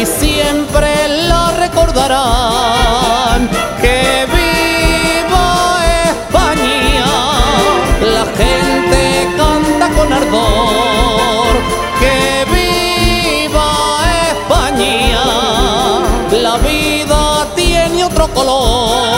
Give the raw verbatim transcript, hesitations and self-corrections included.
y siempre la recordarán. ¡Que viva España! La gente canta con ardor. ¡Que viva España! La vida tiene otro color.